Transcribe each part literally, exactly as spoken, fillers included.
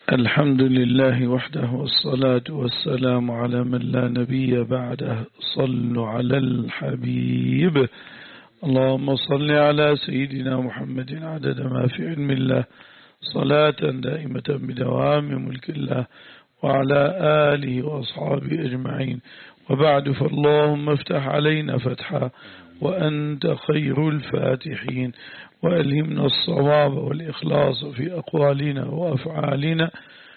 الحمد لله وحده والصلاة والسلام على من لا نبي بعده. صلوا على الحبيب. اللهم صل على سيدنا محمد عدد ما في علم الله، صلاة دائمة بدوام ملك الله، وعلى آله وأصحابه أجمعين. وبعد، فاللهم افتح علينا فتحا وأنت خير الفاتحين، وألهمنا الصواب والإخلاص في أقوالنا وأفعالنا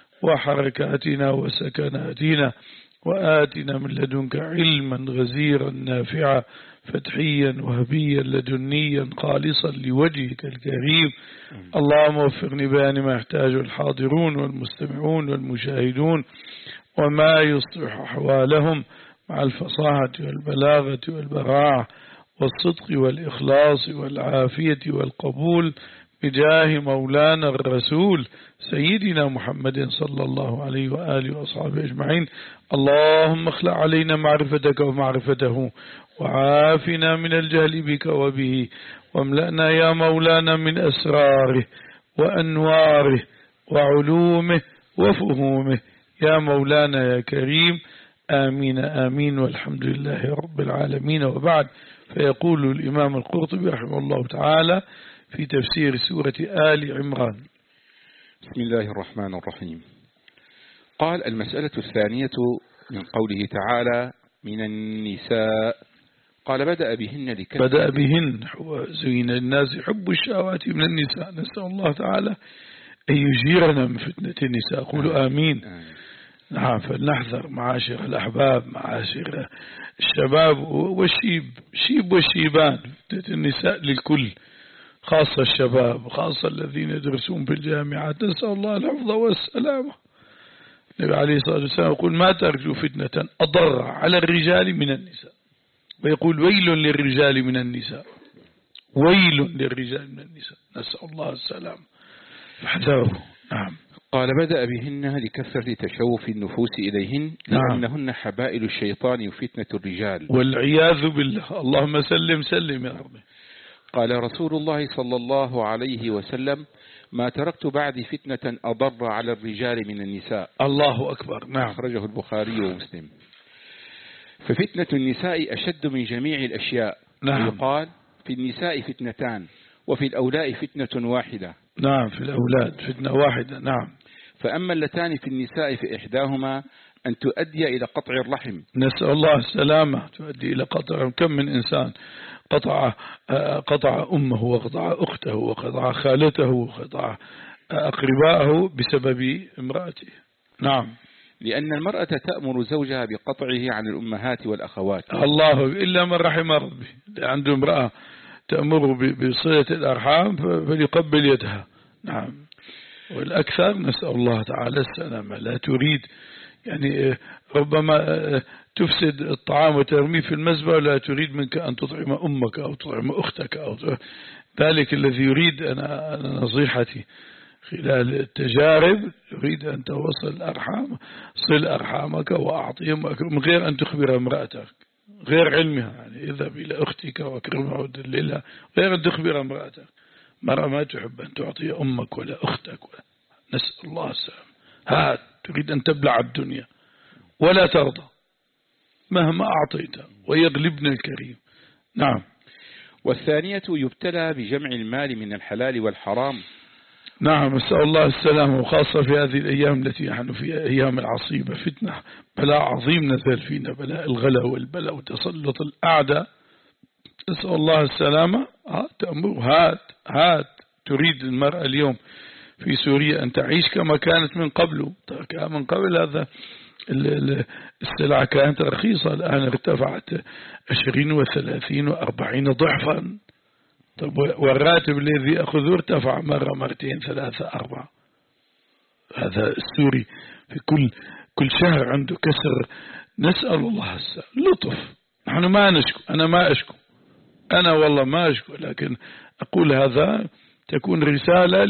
وحركاتنا وسكناتنا، وآتنا من لدنك علما غزيرا نافعا فتحيا وهبيا لدنيا خالصا لوجهك الكريم. اللهم وفقني بيان ما يحتاجه الحاضرون والمستمعون والمشاهدون، وما يصلح أحوالهم مع الفصاحة والبلاغة والبراعة والصدق والإخلاص والعافية والقبول، بجاه مولانا الرسول سيدنا محمد صلى الله عليه وآله وأصحابه أجمعين. اللهم اخلع علينا معرفتك ومعرفته، وعافنا من الجهل بك وبه، واملأنا يا مولانا من أسراره وأنواره وعلومه وفهومه يا مولانا يا كريم. آمين آمين، والحمد لله رب العالمين. وبعد، فيقول الإمام القرطبي رحمه الله تعالى في تفسير سورة آل عمران: بسم الله الرحمن الرحيم. قال: المسألة الثانية من قوله تعالى: من النساء. قال: بدأ بهن لكثرة بدأ بهن زين الناس حب الشهوات من النساء. نسأل الله تعالى أن يجيرنا من فتنة النساء. قولوا آمين, آمين. نعم، فلنحذر معاشر الأحباب، معاشر الشباب والشيب، شيب والشيبان. فتنة النساء للكل، خاصة الشباب، خاصة الذين يدرسون في الجامعات. نسأل الله الحفظ والسلامة. النبي عليه الصلاة والسلام يقول: ما ترجو فتنة أضر على الرجال من النساء، ويقول: ويل للرجال من النساء، ويل للرجال من النساء. نسأل الله السلامة، فاحذروا. نعم. قال: بدأ بهن لكثرة تشوف النفوس إليهن، لأنهن نعم. حبائل الشيطان وفتنة الرجال، والعياذ بالله. اللهم سلم سلم يا رب. قال رسول الله صلى الله عليه وسلم: ما تركت بعد فتنة أضر على الرجال من النساء. الله أكبر. نعم. أخرجه البخاري ومسلم. ففتنة النساء أشد من جميع الأشياء. نعم. ويقال: في النساء فتنتان، وفي الأولاء فتنة واحدة. نعم، في الأولاد فتنة واحدة. نعم. فأما اللتان في النساء فإحداهما أن تؤدي إلى قطع الرحم. نسأل الله السلامة. تؤدي إلى قطع. كم من إنسان قطع قطع أمه وقطع أخته وقطع خالته وقطع أقربائه بسبب امرأته. نعم. لأن المرأة تأمر زوجها بقطعه عن الأمهات والأخوات. الله إلا من رحم ربي. عنده امرأة تأمر بصلة الأرحام فليقبل يدها. نعم. والأكثر نسأل الله تعالى السلامة، لا تريد، يعني ربما تفسد الطعام وترميه في المزبلة، ولا تريد منك أن تطعم أمك أو تطعم أختك أو ذلك الذي يريد. أنا, أنا نصيحتي خلال التجارب، يريد أن توصل الأرحام، صل أرحامك وأعطيهم من غير أن تخبر امرأتك، غير علمها. يعني اذهب إلى أختك واكرمها ودللها، غير أن تخبر امرأتك. مرة ما تحب أن تعطي أمك ولا أختك ولا. نسأل الله السلام. هات، تريد أن تبلع الدنيا ولا ترضى مهما أعطيت، ويغلبنا الكريم. نعم. والثانية يبتلى بجمع المال من الحلال والحرام. نعم، نسأل الله السلام. وخاصة في هذه الأيام التي نحن فيها، أيام العصيبة، فتنة، بلاء عظيم نزل فينا، بلاء الغلا والبلاء وتسلط الأعداء. نسأل الله السلامة. تأمر هات هات. تريد المرأة اليوم في سوريا أن تعيش كما كانت من قبل. من قبل هذا السلعة كانت رخيصة، الآن ارتفعت عشرين وثلاثين وأربعين ضعفا. طب والراتب الذي أخذه ارتفع مرة مرتين ثلاثة أربعة. هذا السوري في كل كل شهر عنده كسر. نسأل الله السلام. لطف. نحن ما نشكو، أنا ما أشكو، أنا والله ما أشكو، لكن أقول هذا تكون رسالة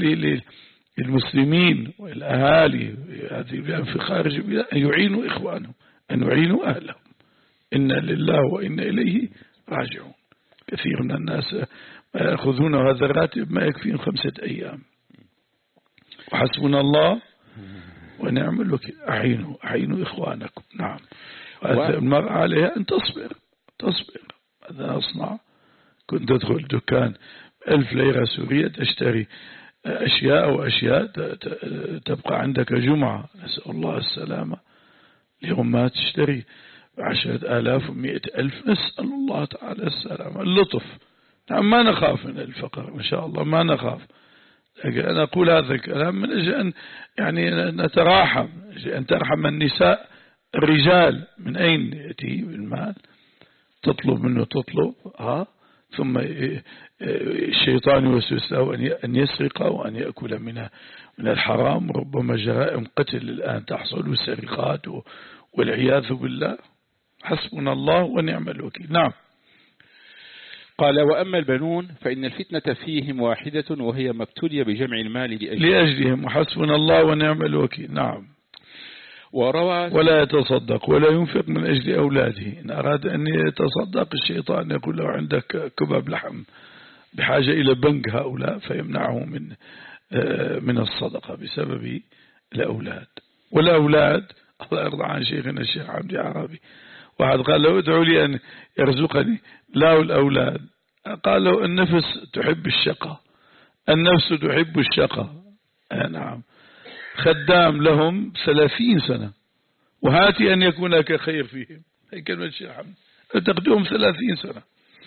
للمسلمين والأهالي هذه في خارج البلاد أن يعينوا إخوانهم، أن يعينوا أهلهم. إنا لله وإنا إليه راجعون. كثير من الناس يأخذون هذا الراتب ما يكفيهم خمسة أيام، وحسبنا الله ونعم الوكيل. أعينوا أعينوا إخوانكم. نعم. المرأة عليها أن تصبر تصبر. هذا أصنع. كنت تدخل دكان ألف ليرة سورية تشتري أشياء وأشياء تبقى عندك جمعة. نسأل الله السلامة. اليوم ما تشتري عشرة آلاف ومئة ألف. نسأل الله تعالى السلامة اللطف. نعم ما نخاف من الفقر ما شاء الله ما نخاف. أنا أقول هذا الكلام من أجل أن يعني نتراحم أن ترحم النساء الرجال. من أين يأتي المال؟ تطلب منه تطلب ها ثم الشيطان يوسوس له أن يسرق وأن يأكل من من الحرام. ربما جرائم قتل الآن تحصل وسرقات والعياذ بالله. حسبنا الله ونعم الوكيل. نعم. قال وأما البنون فإن الفتنة فيهم واحدة وهي ما ابتلي بجمع المال لأجلهم, لأجلهم. وحسبنا الله ونعم الوكيل. نعم. وروى ولا يتصدق ولا ينفق من أجل أولاده. إن أراد أن يتصدق الشيطان يقول له عندك كباب لحم بحاجة إلى بنك هؤلاء فيمنعه من من الصدقة بسبب الأولاد. والأولاد الله يرضى عن شيخنا الشيخ عبد العربي واحد قال له ادعوا لي أن يرزقني لا الأولاد. قال له النفس تحب الشقة النفس تحب الشقة. نعم. خدام لهم ثلاثين سنة وهاتي أن يكون لك خير فيهم. هي كلمة الشيخ حمد. تقدم ثلاثين سنة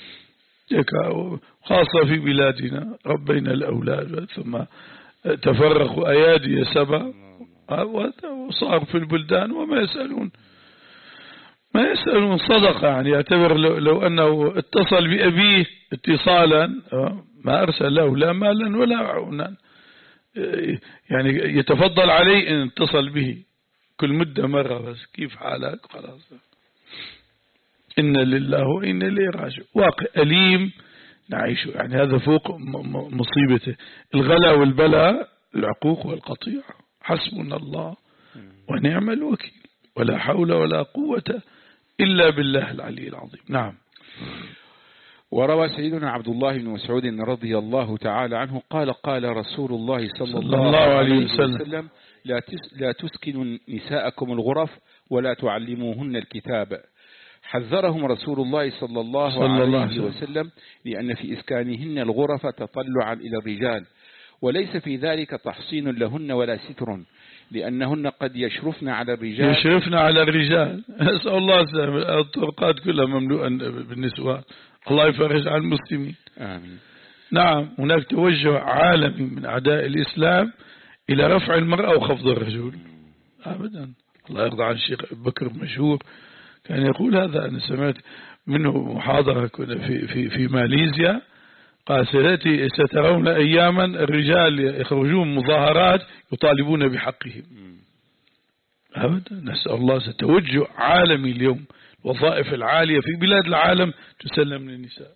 خاصة في بلادنا ربينا الأولاد ثم تفرقوا أيادي سبع وصار في البلدان وما يسألون ما يسألون صدقة. يعني يعتبر لو, لو أنه اتصل بأبيه اتصالا ما أرسل له لا مالا ولا عونا. يعني يتفضل عليه إن اتصل به كل مدة مرة بس كيف حالك خلاص. إن لله وإن إليه راجعون. واقع أليم نعيشه. يعني هذا فوق مصيبته الغلا والبلاء العقوق والقطيعة. حسبنا الله ونعم الوكيل. ولا حول ولا قوة إلا بالله العلي العظيم. نعم. وروى سيدنا عبد الله بن مسعود رضي الله تعالى عنه قال قال رسول الله صلى, صلى الله, الله عليه وسلم, وسلم لا, تس لا تسكنوا نساءكم الغرف ولا تعلموهن الكتاب. حذرهم رسول الله صلى الله صلى عليه الله وسلم لأن في إسكانهن الغرف تطلعا إلى الرجال وليس في ذلك تحصين لهن ولا ستر لأنهن قد يشرفن على الرجال يشرفن على الرجال. أسأل الله السلامة. الطرقات كلها مملوءة بالنسوان. الله يفرج عن المسلمين. آمين. نعم. هناك توجه عالمي من أعداء الإسلام إلى رفع المرأة وخفض الرجل. أبدا. الله يرضى عن الشيخ بكر مشهور كان يقول هذا. أنا سمعت منه محاضرة كنا في في في ماليزيا قال سيأتي سترون أياما الرجال يخرجون مظاهرات يطالبون بحقهم. أبدا. نسأل الله. ستوجه عالمي اليوم. الوظائف العالية في بلاد العالم تسلم للنساء.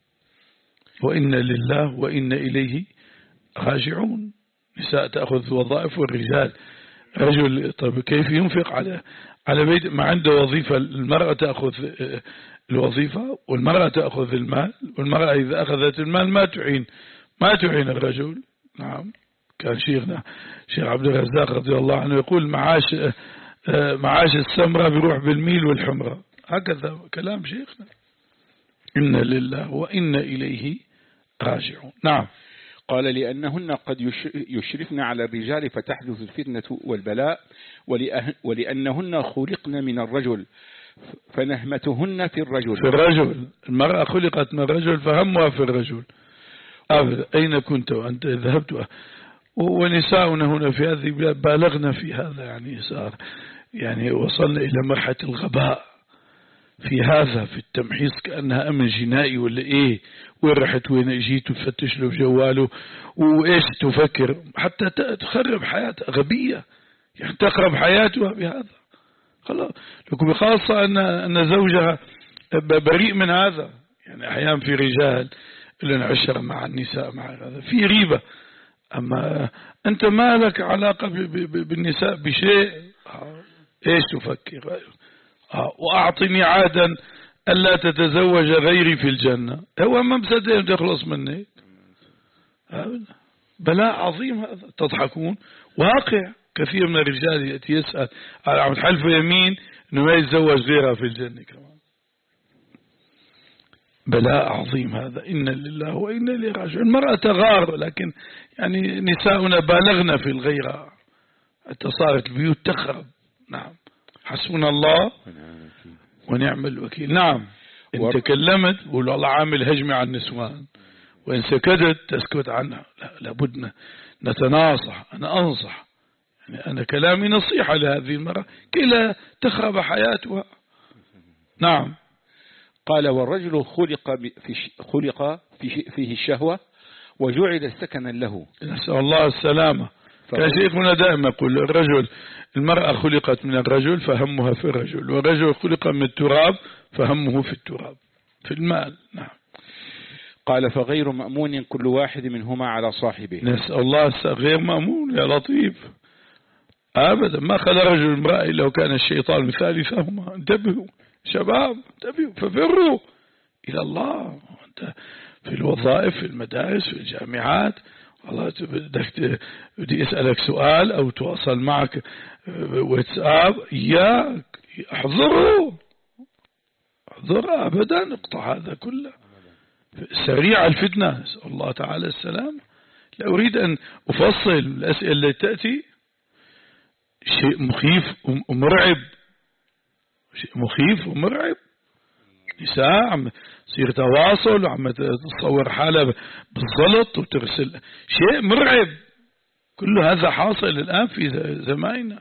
وإن لله وإن إليه راجعون. نساء تأخذ وظائف والرجال. رجل طيب كيف ينفق على على بيت ما عنده وظيفة؟ المرأة تأخذ الوظيفة والمرأة تأخذ المال. والمرأة إذا أخذت المال ما تعين ما تعين الرجل. نعم. كان شيخنا شيخ عبد الرزاق رضي الله عنه يقول معاش معاش السمرة بيروح بالميل والحمرة. هكذا كلام شيخنا. إن لله وإن إليه راجعون. نعم. قال لأنهن قد يشرفن على الرجال فتحدث الفتنة والبلاء ولأنهن خلقن من الرجل فنهمتهن في الرجل. في الرجل. المرأة خلقت من الرجل فهمها في الرجل. أبدا. أين كنت وأنت ذهبت؟ ونساؤنا هنا في هذه البلاد بالغنا في هذا. يعني صار يعني وصلنا إلى مرحلة الغباء في هذا في التمحيص كأنها أمن جنائي ولا إيه. وين رحت وين اجيت وتفتش له بجواله وإيش تفكر حتى تخرب حياتها. غبية يعني تخرب حياتها بهذا. خلاص. لكم بخاصة أن أن زوجها بريء من هذا. يعني أحيانا في رجال اللي انعشر مع النساء مع هذا في ريبة. أما أنت ما لك علاقة بالنساء بشيء. إيش تفكر؟ وأعطني عادا ألا تتزوج غيري في الجنة. هو ما مصدق تخلص منك. بلاء عظيم هذا. تضحكون، واقع. كثير من الرجال يأتي يسأل على عم تحلف يمين أنه ما يتزوج غيرها في الجنة كمان. بلاء عظيم هذا. إنا لله وإنا إليه راجعون. المرأة تغار، لكن يعني نساؤنا بالغنا في الغيرة حتى صارت البيوت تخرب. نعم، حسبنا الله ونعم الوكيل. نعم، إن تكلمت قول الله عامل هجمة على النسوان، وإن سكتت تسكت عنها. لا، لابد نتناصح. أنا أنصح، يعني أنا كلامي نصيحة لهذه المرأة كي لا تخرب حياتها. نعم. قال والرجل خلق في خلق فيه الشهوة وجعل السكن له. نسأل الله السلامة. كان شيخنا دائما يقول الرجل المرأة خلقت من الرجل فهمها في الرجل، والرجل خلق من التراب فهمه في التراب، في المال. نعم. قال فغير مأمون كل واحد منهما على صاحبه. نسأل الله غير مأمون يا لطيف أبدا. ما خلى رجل امرأة إلا وكان الشيطان من ثالثهما. انتبهوا شباب، انتبهوا، ففروا إلى الله. أنت في الوظائف، في المدارس، في الجامعات، والله بدك بدي أسألك سؤال أو تواصل معك واتساب، إياك احذروا، احذر أبدا، اقطع هذا كله. سريع الفتنة، نسأل الله تعالى السلام. لا أريد أن أفصل الأسئلة التي تأتي، شيء مخيف ومرعب، شيء مخيف ومرعب. نساء عم تصير تواصل وعم تصور حالها بالضلط وترسل، شيء مرعب. كل هذا حاصل الآن في زماننا.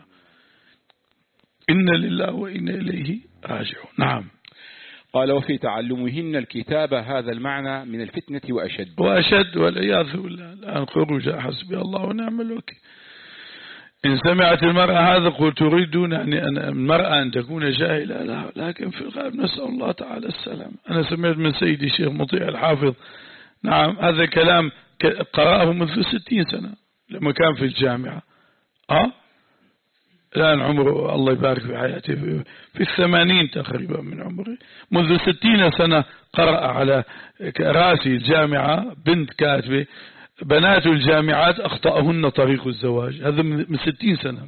إنا لله وإنا إليه راجعون. نعم. قال وفي تعلمهن الكتابة هذا المعنى من الفتنة وأشد وأشد والعياذ بالله. الآن خروج حسبي الله ونعم الوكيل. إن سمعت المرأة هذا قل تريدون أن المرأة أن تكون جاهلة؟ لا، لكن في الغالب نسأل الله تعالى السلام. أنا سمعت من سيدي الشيخ مطيع الحافظ، نعم، هذا كلام قرأه منذ ستين سنة لما كان في الجامعة. أه الآن عمره الله يبارك في حياته في, في الثمانين تقريبا من عمره. منذ ستين سنة قرأ على رأسي الجامعة بنت كاتبة بنات الجامعات أخطأهن طريق الزواج. هذا من ستين سنة.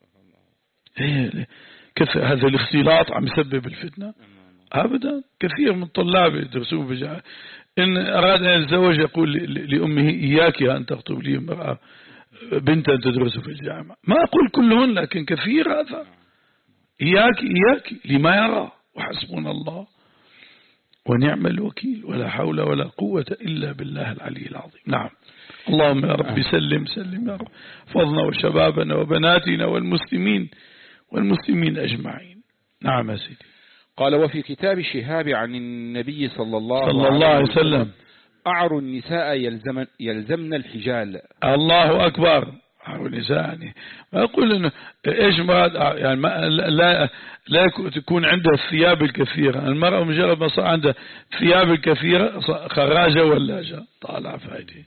كيف هذا الاختلاط عم يسبب الفتنة؟ أبدا. كثير من الطلاب يدرسون بجامعة إن أراد أن يتزوج يقول لأمه إياك أن تخطب لي امرأة بنتا تدرس في الجامعة. ما أقول كلهن لكن كثير هذا. إياك إياك لما يرى. وحسبنا الله ونعم الوكيل، ولا حول ولا قوة إلا بالله العلي العظيم. نعم. اللهم يا رب سلم سلم يا رب فضلنا وشبابنا وبناتنا والمسلمين والمسلمين أجمعين. نعم يا سيدي. قال وفي كتاب الشهاب عن النبي صلى الله, صلى الله عليه وسلم أعر النساء يلزمن, يلزمن الحجال. الله أكبر. أعر النساء يعني ما أقول إنه إيش مراد يعني ما لا لا تكون عندها الثياب الكثيرة. المرأة مجرد ما صار عندها ثياب الكثيرة خراجة ولاجة طالع فايدي.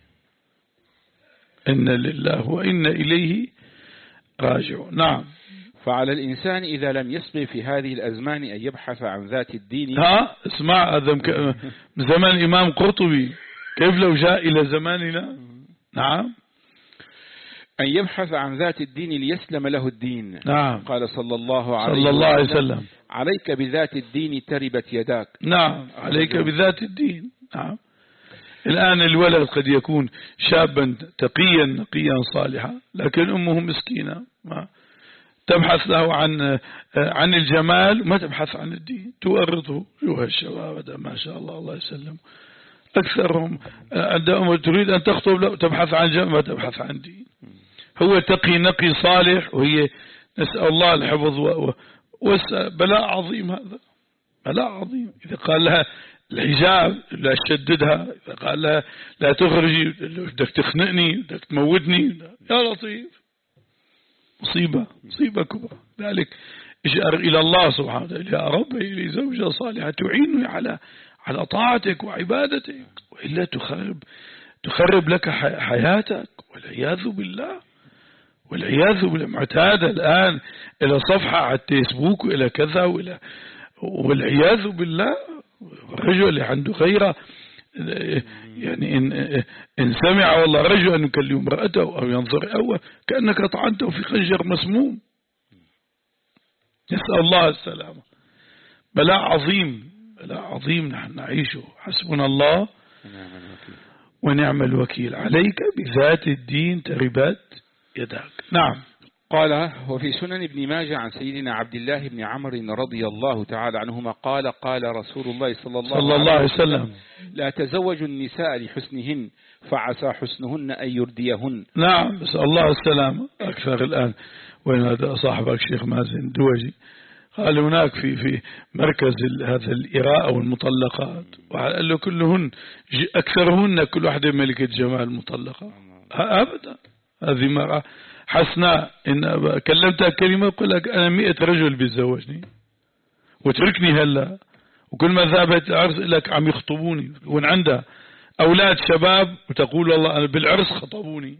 إن لله وإن إليه راجعون. نعم. فعلى الإنسان إذا لم يصبر في هذه الأزمان أن يبحث عن ذات الدين. ها اسمع، هذا من زمان الإمام قرطبي، كيف لو جاء إلى زماننا؟ نعم. أن يبحث عن ذات الدين ليسلم له الدين. نعم. قال صلى الله عليه, صلى الله عليه وسلم عليك بذات الدين تربت يداك. نعم، عليك بذات الدين. نعم. الآن الولد قد يكون شابا تقيا نقيا صالحا، لكن أمه مسكينة ما تبحث له عن عن الجمال، ما تبحث عن الدين، تورطه. شوف الشباب ما شاء الله الله يسلم أكثرهم عندما تريد أن تخطب له تبحث عن جمال، ما تبحث عن دين. هو تقي نقي صالح، وهي نسأل الله الحفظ وبلاء عظيم. هذا بلاء عظيم. إذا قال لها الحجاب لا تشددها، إذا قال لها لا تخرجي بدك تخنقني بدك تموتني، يا لطيف، مصيبة مصيبة كبرى. ذلك اجأر إلى الله سبحانه وتعالى، يا رب لي زوجة صالحة تعينني على على طاعتك وعبادتك، وإلا تخرب تخرب لك حياتك، والعياذ بالله والعياذ بالله. معتادة الآن إلى صفحة على الفيسبوك وإلى كذا وإلى، والعياذ بالله. الرجل اللي عنده غيرة يعني إن, إن سمع والله رجل أن يكلم امرأته أو ينظر أول كأنك طعنته في خنجر مسموم. نسأل الله السلامة. بلاء عظيم، بلاء عظيم نحن نعيشه. حسبنا الله ونعم الوكيل. عليك بذات الدين تربت يداك. نعم. قال وفي سنن ابن ماجه عن سيدنا عبد الله بن عمرو رضي الله تعالى عنهما قال قال رسول الله صلى الله, صلى الله عليه وسلم لا تزوجوا النساء لحسنهن فعسى حسنهن أن يرديهن. نعم. بس الله السلام. أكثر الآن وين هذا صاحبك شيخ مازن دوجي قال هناك في في مركز هذا الإراءة والمطلقات وقال له كلهن أكثرهن كل واحدة ملكة جمال مطلقة. أبدا. هذه مرأة حسناء إن كلمتها كلمة يقول لك أنا مئة رجل بيتزوجني وتركني هلا، وكل ما ذهبت العرس لك عم يخطبوني، وإن عندها أولاد شباب وتقول والله أنا بالعرس خطبوني.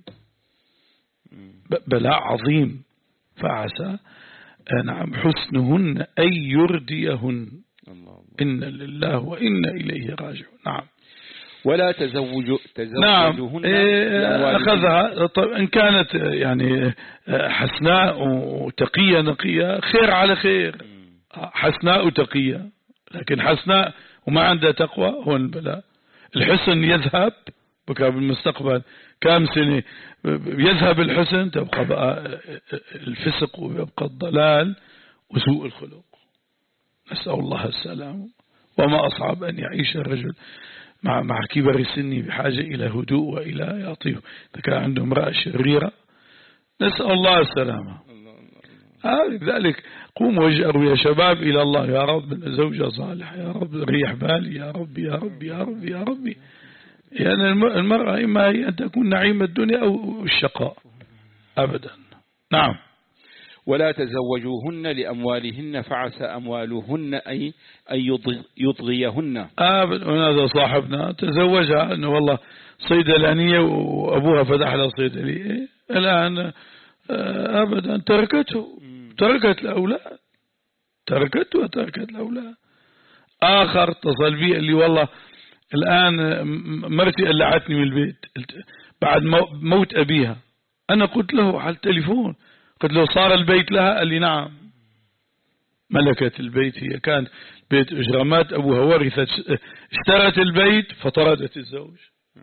بلاء عظيم. فعسى نعم حسنهن أن يرديهن. إن لله وإن إليه راجعون. نعم. ولا تزوج تزوجهن. نعم. أخذها طيب إن كانت يعني حسناء وتقية نقية خير على خير. حسناء وتقية، لكن حسناء وما عندها تقوى هون البلاء. الحسن يذهب بكى بالمستقبل كام سنة يذهب الحسن، تبقى بقى الفسق ويبقى الضلال وسوء الخلق. نسأل الله السلام. وما أصعب أن يعيش الرجل مع مع كبر سنه بحاجة إلى هدوء وإلى يعطيه. إذا كان عنده امرأة شريرة نسأل الله السلامة. لذلك قوموا واجأروا يا شباب إلى الله، يا رب زوجة صالحة، يا رب ريح بالي، يا رب يا رب يا رب يا ربي. يعني المرأة إما هي أن تكون نعيم الدنيا أو الشقاء أبدا. نعم. ولا تزوجوهن لأموالهن فعسى أموالهن أي أن يطغيهن. أبدا. هذا صاحبنا تزوجها أنه والله صيدلانية وأبوها فتح لها صيدلية، الآن أبدا تركته، تركت الأولاد، تركته وتركت الأولاد. آخر اتصل بي اللي والله الآن مرتي قلعتني من البيت بعد موت أبيها. أنا قلت له على التليفون، قلت له صار البيت لها؟ قال لي نعم. ملكت البيت، هي كانت بيت إجرامات أبوها ورثت، اشترت البيت فطردت الزوج.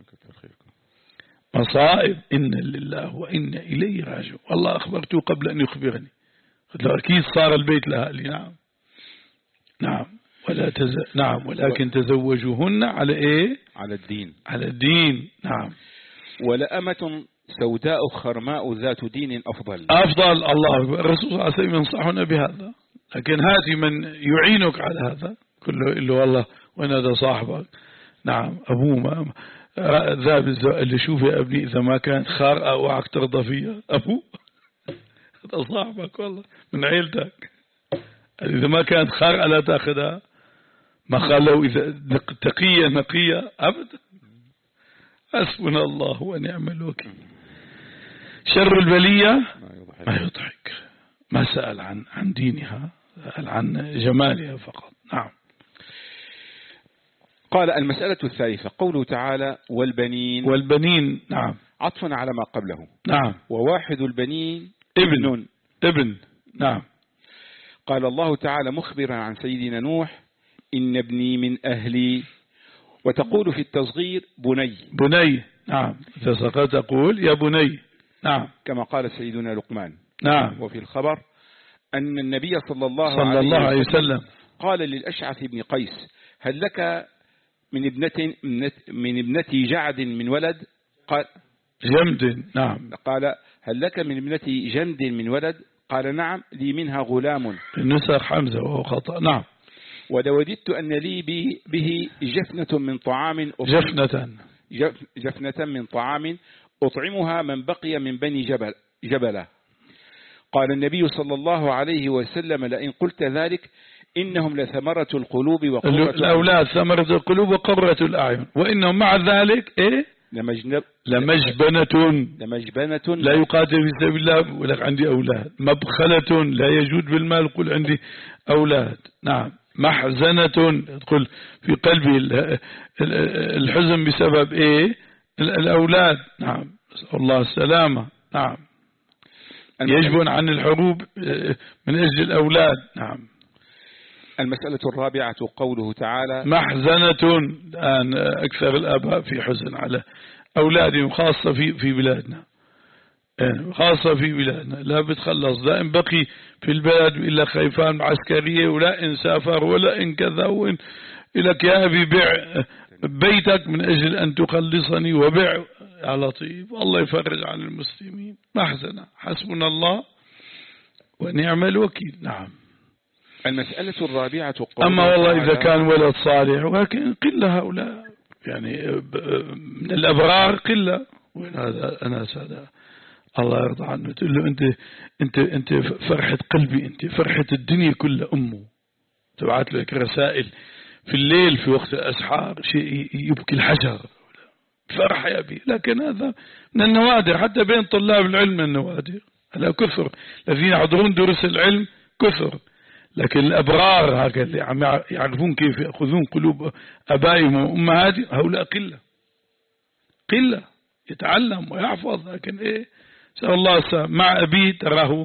مصائب. إن لله وإن إليه راجعون. والله أخبرته قبل أن يخبرني، قلت له أكيد صار البيت لها. قال لي نعم. نعم. ولا تز... نعم. ولكن تزوجوهن على إيه؟ على الدين. على الدين. نعم. ولأمة سوداء خرماء ذات دين أفضل. أفضل. الله أكبر. الرسول صلى الله عليه وسلم ينصحنا بهذا، لكن هاتي من يعينك على هذا كله إلا والله وين هذا صاحبك. نعم. أبوه ما ذاب اللي شوف يا ابني إذا ما كانت خارقة وعك ترضى فيها أبوه هذا صاحبك والله من عيلتك، إذا ما كانت خارقة لا تأخذها. ما قالوا إذا تقية نقية أبدا. حسبنا الله ونعم الوكيل. شر البلية ما يضحك. ما سأل عن عن دينها، سأل عن جمالها فقط. نعم. قال المسألة الثالثة قوله تعالى والبنين. والبنين. نعم. عطفا على ما قبله. نعم. وواحد البنين ابن ابن, ابن. نعم. قال الله تعالى مخبرا عن سيدنا نوح إن ابني من أهلي، وتقول في التصغير بني. بني. نعم. إذا سقط تقول يا بني. نعم. كما قال سيدنا لقمان. نعم. وفي الخبر أن النبي صلى الله, صلى عليه, الله عليه وسلم قال للأشعث بن قيس هل لك من ابنة من ابنتي جعد من ولد؟ قال جمد. نعم. قال هل لك من ابنتي جمد من ولد؟ قال نعم لي منها غلام. النسخ حمزة وهو خطأ. نعم. ولوددت أن لي به جفنة من طعام جفنة جفنة من طعام أطعمها من بقي من بني جبل جبلة. قال النبي صلى الله عليه وسلم لئن قلت ذلك إنهم لثمرة القلوب وقرة الأولاد، ثمرة القلوب وقرة الأعين، وإنهم مع ذلك إيه لمجنب لمجبنة لمجبنة لا يقاتل في سبيل الله ولك عندي أولاد، مبخلة لا يجود بالمال قل عندي أولاد. نعم. محزنة تدخل في قلبه الحزن بسبب إيه؟ الأولاد. نعم، نسأل الله السلامة. نعم، يجبن عن الحروب من أجل الأولاد. نعم. المسألة الرابعة قوله تعالى محزنة. الآن أكثر الآباء في حزن على أولادهم، خاصة في في بلادنا، خاصة في بلادنا. لا بتخلص، لا إن بقي في البلد إلا خيفان عسكرية، ولا إن سافر، ولا إن كذا، وإن لك يا أبي بيع بيتك من أجل أن تخلصني، وبيع. يا لطيف، الله يفرج عن المسلمين. محزنة. حسبنا الله ونعم الوكيل. نعم. المسألة الرابعة أما والله إذا كان ولد صالح، ولكن قلة هؤلاء يعني من الأبرار قلة. وين هذا أناس؟ هذا الله يرضى عنه. تقول له أنت أنت أنت فرحة قلبي، أنت فرحة الدنيا كلها. أمه تبعت لك رسائل في الليل في وقت الأسحار، شيء يبكي الحجر. فرح يا أبي. لكن هذا من النوادر، حتى بين طلاب العلم من النوادر. هلا كثر الذين يحضرون دروس العلم كثر، لكن الأبرار هكذا اللي عم يعرفون كيف يأخذون قلوب أبائهم وأمهاتهم، هؤلاء قلة قلة. يتعلم ويحفظ، لكن إيه، سأل الله السلام. مع أبي تراه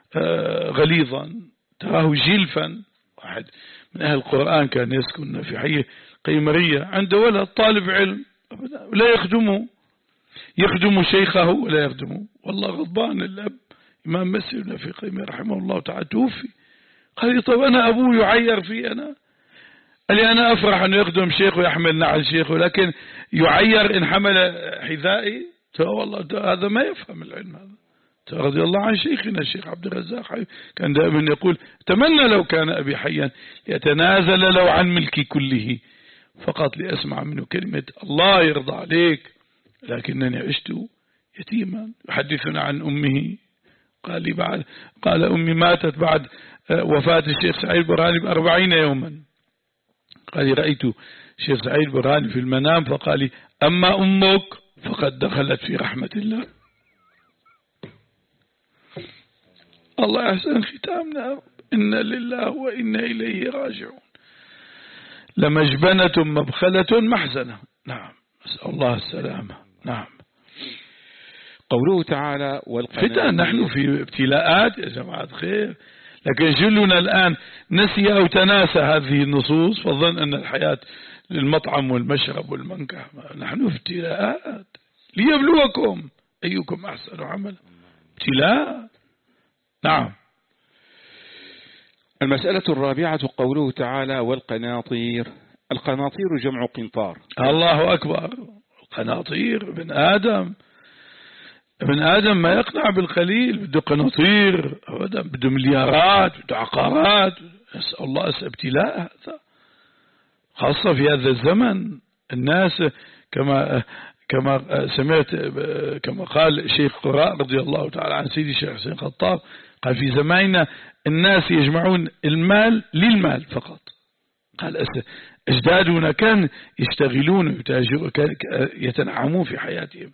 غليظا، تراه جلفا. واحد من أهل القرآن كان يسكن في حي قيمرية، عنده ولد طالب علم لا يخدمه، يخدم شيخه ولا يخدمه. والله غضبان الأب إمام مسجد في قيمة رحمه الله تعالى توفي. قال لي طب أنا أبوه يعير في أنا؟ قال لي أنا أفرح أنه يخدم شيخ ويحمل نعل شيخه، لكن يعير إن حمل حذائي؟ والله هذا ما يفهم العلم هذا. رضي الله عن شيخنا الشيخ عبد الرزاق كان دائما يقول تمنى لو كان أبي حيا يتنازل لو عن ملكي كله فقط لأسمع منه كلمة الله يرضى عليك، لكنني عشت يتيما. يحدثنا عن أمه، قال لي بعد قال أمي ماتت بعد وفاة الشيخ سعيد برهاني بأربعين يوما. قال لي رأيت الشيخ سعيد برهاني في المنام فقال لي أما أمك فقد دخلت في رحمة الله. الله يحسن ختامنا. إنا لله وإنا إليه راجعون. لمجبنة مبخلة محزنة. نعم، نسأل الله السلامة. نعم. قوله تعالى فتن. نحن في ابتلاءات يا جماعة خير، لكن جلنا الآن نسي أو تناسى هذه النصوص فظن أن الحياة للمطعم والمشرب والمنكح. نحن في ابتلاءات ليبلوكم أيكم أحسن عملا. ابتلاء. نعم. المسألة الرابعة قوله تعالى والقناطير. القناطير جمع قنطار. الله أكبر. القناطير ابن آدم ابن آدم ما يقنع بالقليل، بده قناطير، بده مليارات، بده عقارات. نسأل الله ابتلاء هذا، خاصة في هذا الزمن. الناس كما كما سمعت كما قال الشيخ قراء رضي الله تعالى عن سيدي الشيخ حسين خطاب، قال في زماننا الناس يجمعون المال للمال فقط. قال أجدادنا كان يشتغلون يتنعمون في حياتهم.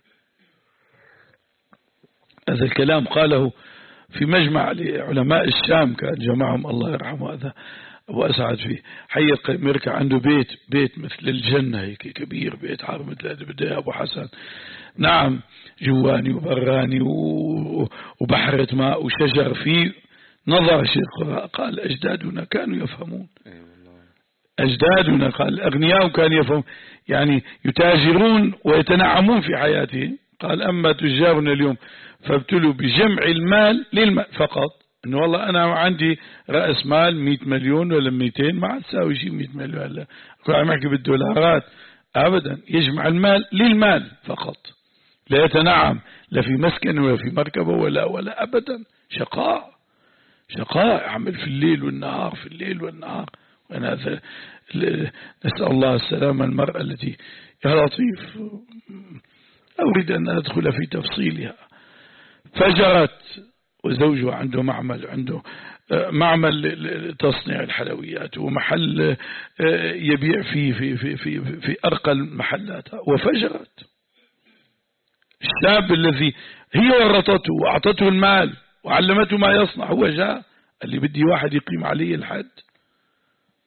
هذا الكلام قاله في مجمع لعلماء الشام كان جمعهم الله يرحمه هذا أبو أسعد في حي قيمركة، عنده بيت بيت مثل الجنة هيك كبير، بيت عار مثل هذا بده أبو حسن. نعم، جواني وبراني وبحرة ماء وشجر فيه. نظر الشيخ قال أجدادنا كانوا يفهمون. أجدادنا قال الأغنياء كانوا يفهمون، يعني يتاجرون ويتنعمون في حياتهم. قال أما تجارنا اليوم فابتلوا بجمع المال للمال فقط. إنه والله أنا عندي رأس مال مئة مليون ولا مئتين ما تساوي شيء مئة مليون. هلا كل عم يحكي بالدولارات أبدا. يجمع المال للمال فقط، لا يتنعم لا في مسكن ولا في مركبة ولا ولا أبدا. شقاء شقاء، يعمل في الليل والنهار في الليل والنهار. وأنا نسأل الله السلامة. المرأة التي يا لطيف أريد أن أدخل في تفصيلها، فجرت وزوجها عنده معمل عنده معمل لتصنيع الحلويات ومحل يبيع فيه في في في في أرقى المحلات، وفجرت. الشاب الذي هي ورطته وأعطته المال وعلمته ما يصنع، هو جاء قال لي بدي واحد يقيم علي الحد.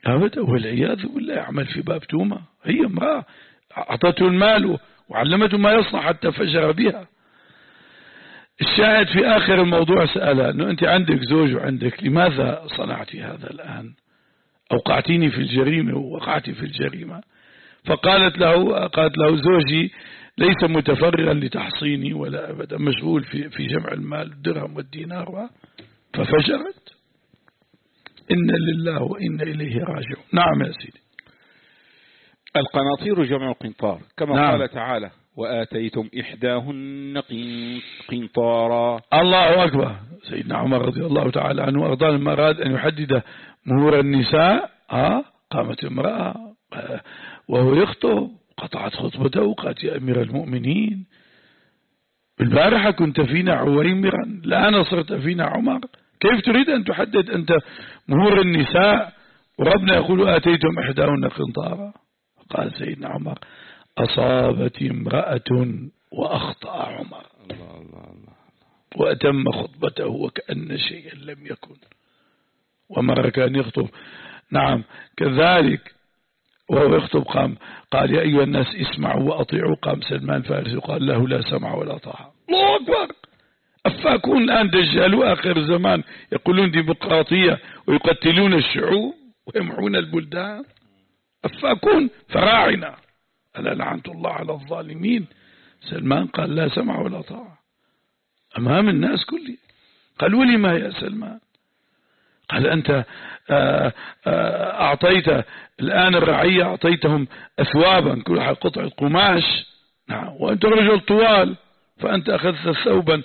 أبدا، والعياذ بالله يعمل في باب تومة. هي امرأة أعطته المال وعلمته ما يصنع حتى فجر بها. الشاهد في آخر الموضوع سألها أنه أنت عندك زوج وعندك، لماذا صنعت هذا الآن؟ أوقعتيني في الجريمة ووقعتي في الجريمة. فقالت له قالت له زوجي ليس متفرغا لتحصيني ولا أبدا، مشغول في في جمع المال الدرهم والدينار. ففجرت. إن لله وإن إليه راجعون. نعم يا سيدي. القناطير جمع قنطار كما نعم. قال تعالى وآتيتم إحداهن قنطارا. الله أكبر. سيدنا عمر رضي الله تعالى عنه وأرضاه لما أراد أن يحدد مهور النساء ها قامت امرأة وهو يخطب قطعت خطبته وقالت يا أمير المؤمنين البارحة كنت فينا عويمرا الآن صرت فينا عمر، كيف تريد أن تحدد أنت مهور النساء وربنا يقول آتيتم إحداهن قنطارا؟ قال سيدنا عمر أصابت امرأة وأخطأ عمر. الله الله الله. وأتم خطبته وكأن شيئا لم يكن. ومرة كان يخطب نعم كذلك وهو يخطب قام قال يا أيها الناس اسمعوا وأطيعوا، قام سلمان فارس وقال له لا سمع ولا طاعة. الله أكبر. أفاكون الآن دجالوا آخر الزمان يقولون ديمقراطية ويقتلون الشعوب ويمحون البلدان. أفاكون فراعنة. ألا لعنة الله على الظالمين. سلمان قال لا سمع ولا طاعة أمام الناس كلهم. قالوا لما يا سلمان؟ قال أنت أعطيت الآن الرعية أعطيتهم أثوابا كل قطعة قماش نعم، وأنت رجل طوال فأنت أخذت ثوبا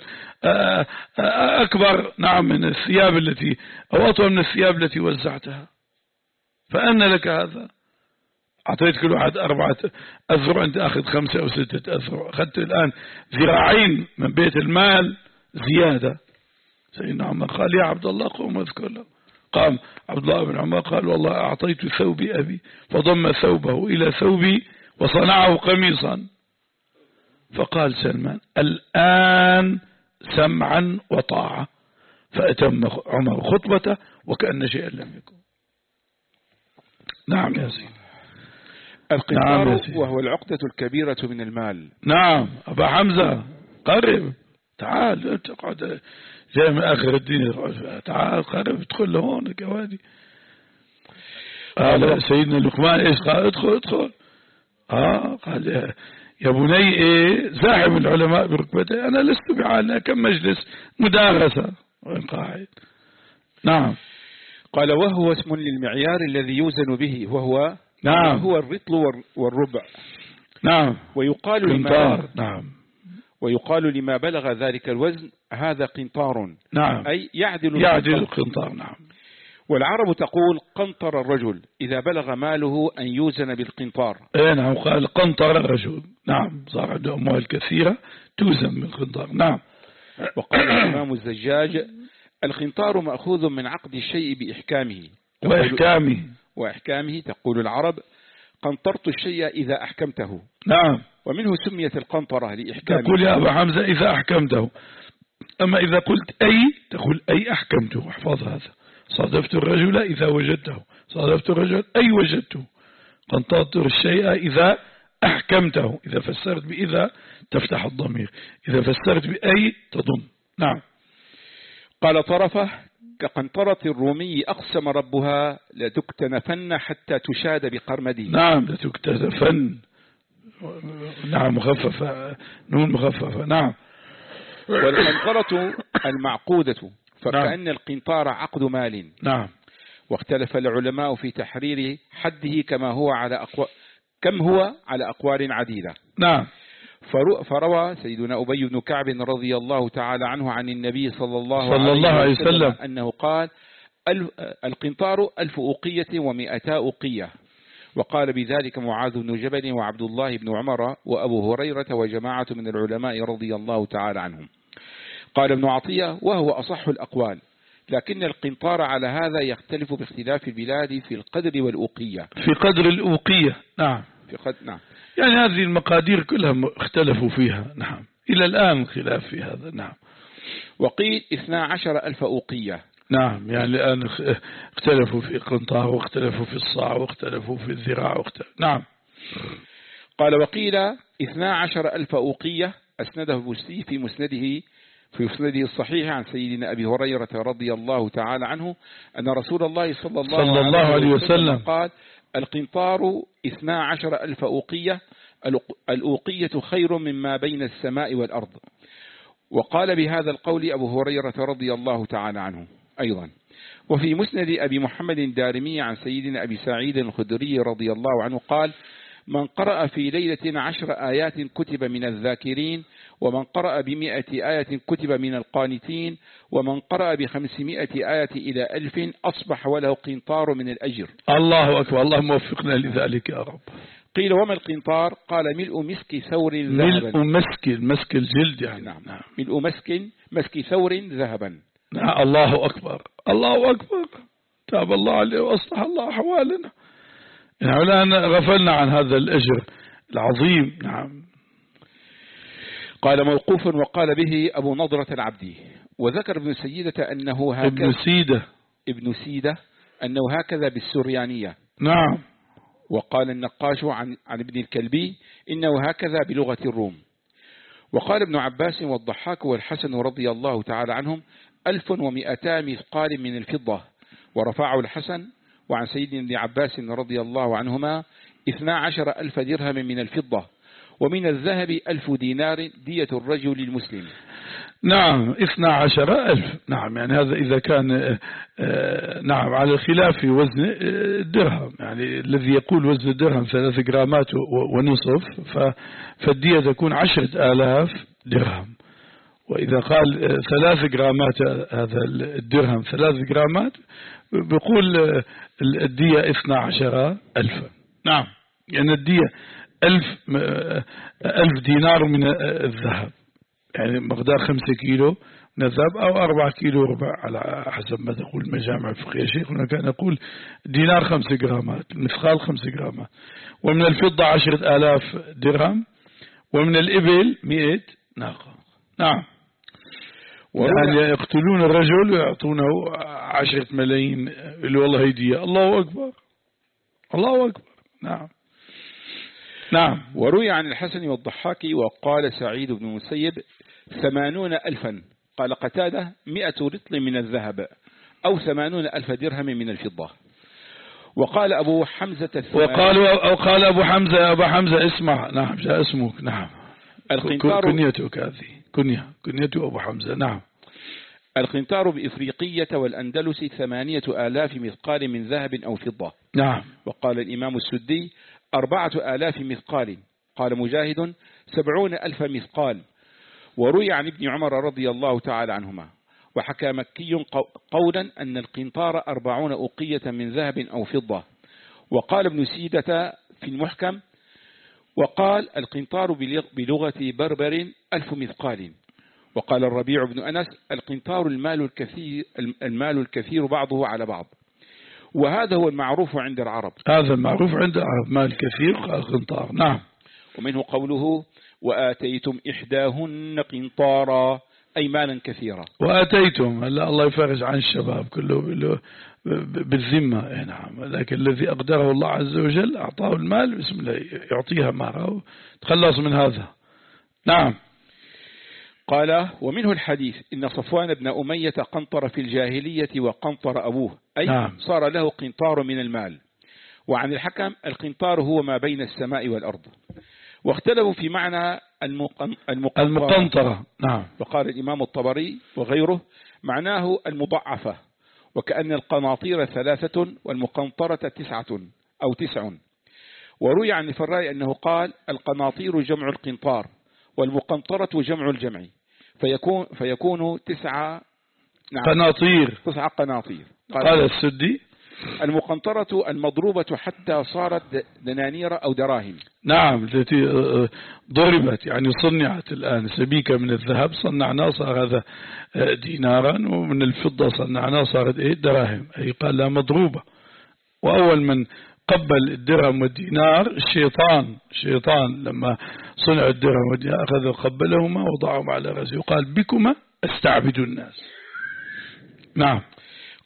أكبر نعم من الثياب التي أو أطول من الثياب التي وزعتها، فأن لك هذا؟ أعطيت كل واحد أربعة أذرع أنت أخذ خمسة أو ستة أذرع، أخذت الآن ذراعين من بيت المال زيادة. سيدنا عمر قال يا عبد الله قوم اذكر له. قام عبد الله بن عمر قال والله أعطيت ثوبي أبي فضم ثوبه إلى ثوبي وصنعه قميصا. فقال سلمان الآن سمعا وطاعة، فأتم عمر خطبته وكأن شيئا لم يكن. نعم يا سيدي. القنطار نعم وهو العقدة الكبيرة من المال. نعم أبا حمزة قرب تعال تقعد جاي من آخر الدين تعال قرب ادخل لهون الجوادي. قال سيدنا لقمان ايش قال ادخل ادخل اه قال يا, يا بني ايه زاحم العلماء بركبتي أنا لست بعالنا كم مجلس مدارسة وين قاعد. نعم. قال وهو اسم للمعيار الذي يوزن به وهو نعم هو الرطل والربع. نعم. ويقال قنطار. نعم. ويقال لما بلغ ذلك الوزن هذا قنطار. نعم. أي يعدل يعدل القنطار. نعم. والعرب تقول قنطر الرجل إذا بلغ ماله أن يوزن بالقنطار. ايه نعم قال قنطر الرجل. نعم صار عنده أموال كثيرة توزن بالقنطار. نعم. وقال الإمام الزجاج القنطار مأخوذ من عقد الشيء بإحكامه وإحكامه وإحكامه تقول العرب قنطرت الشيء إذا أحكمته. نعم. ومنه سميت القنطرة لإحكامه. تقول يا أبا حمزة إذا أحكمته، أما إذا قلت أي تقول أي أحكمته. احفظ هذا. صادفت الرجل إذا وجدته، صادفت الرجل أي وجدته. قنطرت الشيء إذا أحكمته. إذا فسرت بإذا تفتح الضمير، إذا فسرت بأي تضم. نعم. قال طرفة كقنطرة الرومي أقسم ربها لتكتنفن حتى تشاد بقرمده. نعم لتكتنفن. نعم مخففة نون مخففة. نعم. والقنطرة المعقودة فكأن نعم. القنطار عقد مال. نعم. واختلف العلماء في تحرير حده كما هو على أقوى كم هو على أقوال عديدة. نعم. فروى سيدنا أبي بن كعب رضي الله تعالى عنه عن النبي صلى الله, صلى الله عليه وسلم, وسلم أنه قال القنطار ألف أوقية ومئتا أوقية. وقال بذلك معاذ بن جبل وعبد الله بن عمر وأبو هريرة وجماعة من العلماء رضي الله تعالى عنهم. قال ابن عطية وهو أصح الأقوال، لكن القنطار على هذا يختلف باختلاف البلاد في القدر والأوقية. في قدر الأوقية. نعم. في قدر. نعم. يعني هذه المقادير كلها اختلفوا فيها. نعم. إلى الآن خلاف في هذا. نعم. وقيل اثنا عشر ألف أوقية. نعم، يعني الآن اختلفوا في قنطار واختلفوا في الصاع واختلفوا في الذراع واختلفوا. نعم. قال وقيل اثنا عشر ألف أوقية، أسنده البستي في مسنده في مسنده الصحيح عن سيدنا أبي هريرة رضي الله تعالى عنه أن رسول الله صلى الله, صلى الله عليه وسلم قال القنطار اثنا عشر ألف أوقية، الأوقية خير مما بين السماء والأرض. وقال بهذا القول أبو هريرة رضي الله تعالى عنه أيضا. وفي مسند أبي محمد الدارمي عن سيدنا أبي سعيد الخدري رضي الله عنه قال من قرأ في ليلة عشر آيات كتب من الذاكرين، ومن قرأ بمئة آية كتب من القانتين، ومن قرأ بخمسمائة آية إلى ألف أصبح وله قنطار من الأجر. الله أكبر، اللهم وفقنا لذلك يا رب. قيل وما القنطار؟ قال ملء مسك ثور ذهبا. ملء مسك، مسك الجلد يعني. نعم. نعم. ملء مسك مسك ثور ذهبا. نعم. الله أكبر، الله أكبر، تاب الله عليه وأصلح الله أحوالنا. يعني الآن غفلنا عن هذا الأجر العظيم. نعم. قال موقوف وقال به أبو نضرة العبدي. وذكر ابن سيدة أنه هكذا ابن سيدة ابن سيدة أنه هكذا بالسريانية. نعم. وقال النقاش عن عن ابن الكلبي إنه هكذا بلغة الروم. وقال ابن عباس والضحاك والحسن رضي الله تعالى عنهم ألف ومئتا مثقال من الفضة، ورفعه الحسن. وعن سيدنا ابن عباس رضي الله عنهما اثنا عشر ألف درهم من الفضة، ومن الذهب ألف دينار دية الرجل المسلم. نعم، اثنا عشر ألف. نعم، يعني هذا إذا كان نعم على الخلاف في وزن الدرهم، يعني الذي يقول وزن الدرهم ثلاث جرامات ونصف فالدية تكون عشرة آلاف درهم. وإذا قال ثلاث جرامات هذا الدرهم ثلاث جرامات بيقول الدية اثنا عشر ألف. نعم، يعني الدية ألف ألف دينار من الذهب، يعني مقدار خمسة كيلو من الذهب أو أربعة كيلو ربع على حسب ما تقول المجامع الفقهية. شيخنا كان يقول دينار خمسة جرامات، مثقال خمسة جرامات. ومن الفضة عشرة آلاف درهم، ومن الإبل مئة ناقة. نعم. يعني يقتلون الرجل ويعطونه عشرة ملايين اللي والله هدية. الله أكبر، الله أكبر. نعم. نعم. وروي عن الحسن والضحاك وقال سعيد بن المسيب ثمانون ألفا. قال قتادة مئة رطل من الذهب أو ثمانون ألف درهم من الفضة. وقال أبو حمزة وقال أو قال أبو حمزة يا أبو حمزة اسمع. نعم، جاء اسمك. نعم. القنطار كنيتك هذه كنية كنيته أبو حمزة. نعم. القنطار بإفريقية والأندلس ثمانية آلاف مثقال من ذهب أو فضة. نعم. وقال الإمام السدي أربعة آلاف مثقال. قال مجاهد سبعون ألف مثقال. وروي عن ابن عمر رضي الله تعالى عنهما. وحكى مكي قولا أن القنطار أربعون أوقية من ذهب أو فضة. وقال ابن سيدة في المحكم وقال القنطار بلغة بربر ألف مثقال. وقال الربيع بن أنس القنطار المال الكثير, المال الكثير بعضه على بعض. وهذا هو المعروف عند العرب. هذا المعروف عند العرب، مال كثير قنطار. نعم. ومنه قوله وآتيتم إحداهن قنطارا، أي مالا كثيرا. وآتيتم، هلا الله يفرج عن الشباب كله بالذمة. نعم. لكن الذي أقدره الله عز وجل أعطاه المال بسم الله يعطيها مرة تخلص من هذا. نعم. قال ومنه الحديث إن صفوان بن أمية قنطر في الجاهلية وقنطر أبوه، أي نعم. صار له قنطار من المال. وعن الحكم القنطار هو ما بين السماء والأرض. واختلفوا في معنى المقنطرة, المقنطرة. نعم. وقال الإمام الطبري وغيره معناه المضعفة، وكأن القناطير ثلاثة والمقنطرة تسعة أو تسع. وروي عن الفراء أنه قال القناطير جمع القنطار والمقنطرة جمع الجمع، فيكون فيكون تسعة نعم قناطير تسعة قناطير. قال, قال السدي المقنطرة المضروبة حتى صارت دنانير أو دراهم. نعم، التي ضربت يعني صنعت الآن سبيكة من الذهب صنعناه صار هذا دينارا، ومن الفضة صنعناه صارت إيه دراهم، أي قال لا مضروبة. وأول من قبل الدرهم والدينار الشيطان الشيطان لما صنع الدرهم والدينار أخذ قبلهما وضعهما على رأسه وقال بكما استعبد الناس. نعم.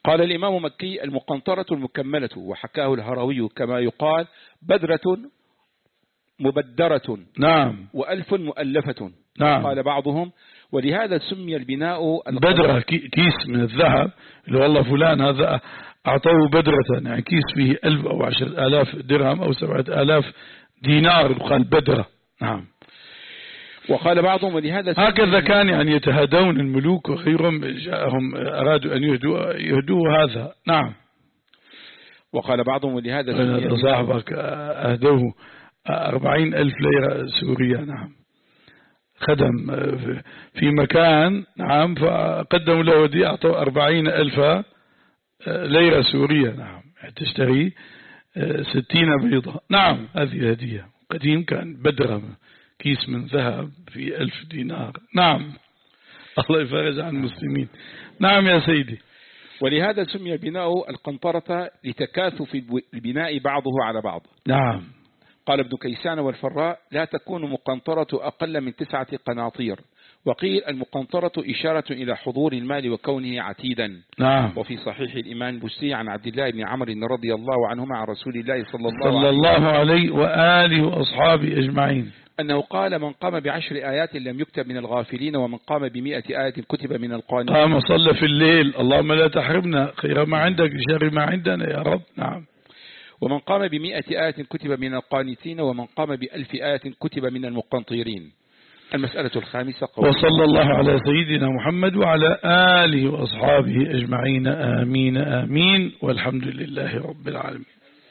قال الإمام مكي: المقنطرة المكملة، وحكاه الهروي كما يقال: بدرة مبدرة، نعم، وألف مؤلفة. نعم. قال بعضهم: ولهذا سمي البناء بدرة كيس من الذهب، اللي والله فلان هذا أعطوه بدرة، يعني كيس فيه ألف أو عشرة آلاف درهم أو سبعة آلاف دينار، يقال بدرة. نعم. وقال بعضهم: ولهذا هكذا كان يعني يتهادون الملوك وغيرهم، جاءهم أرادوا أن يهدوا, يهدوا هذا. نعم. وقال بعضهم: ولهذا صاحبك أهدوه أربعين ألف ليرة سورية. نعم. خدم في مكان، نعم، فقدموا له وديعة، أعطوا أربعين ألف ليرة سورية. نعم. تشتري ستين بيضة. نعم. هذه الهدية. قديم كان بدرة، كيس من ذهب في ألف دينار. نعم. الله يفرج عن المسلمين. نعم يا سيدي. ولهذا سمي بناء القنطرة لتكاثف البناء بعضه على بعض. نعم. قال ابن كيسان والفراء: لا تكون مقنطرة أقل من تسعة قناطير. وقيل المقنطرة إشارة إلى حضور المال وكونه عتيدا. نعم. وفي صحيح الإمام البستي عن عبد الله بن عمرو رضي الله عنهما عن رسول الله صلى الله, صلى الله عليه وآله وأصحابه أجمعين أنه قال: من قام بعشر آيات لم يكتب من الغافلين، ومن قام بمئة آية كتب من القانتين. قام صلى في الليل، اللهم لا تحرمنا خير ما عندك شر ما عندنا يا رب. نعم. ومن قام بمئة آية كتب من القانتين، ومن قام بألف آية كتب من المقنطرين. المسألة الخامسة. وصلى الله على سيدنا محمد وعلى آله وأصحابه أجمعين. آمين آمين، والحمد لله رب العالمين.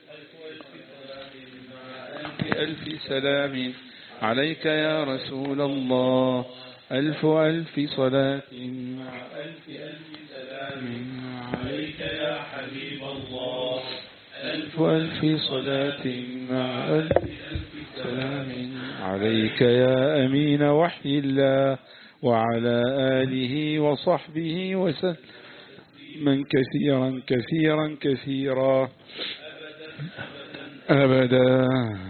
ألف سلام عليك يا رسول الله، ألف ألف صلاة مع ألف ألف سلام عليك يا حبيب الله، ألف ألف صلاة مع ألف ألف سلام عليك يا أمين وحي الله، وعلى آله وصحبه وسلم من كثيرا كثيرا كثيرا أبدا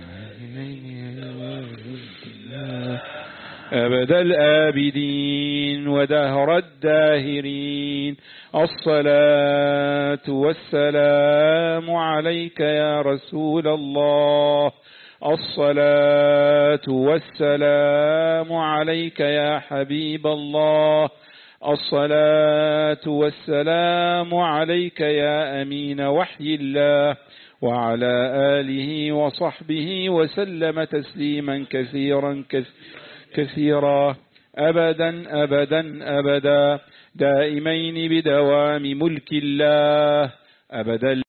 أبد الآبدين ودهر الداهرين. الصلاة والسلام عليك يا رسول الله، الصلاة والسلام عليك يا حبيب الله، الصلاة والسلام عليك يا أمين وحي الله، وعلى آله وصحبه وسلم تسليما كثيرا كثيرا أبدا أبدا أبدا، دائمين بدوام ملك الله أبدا.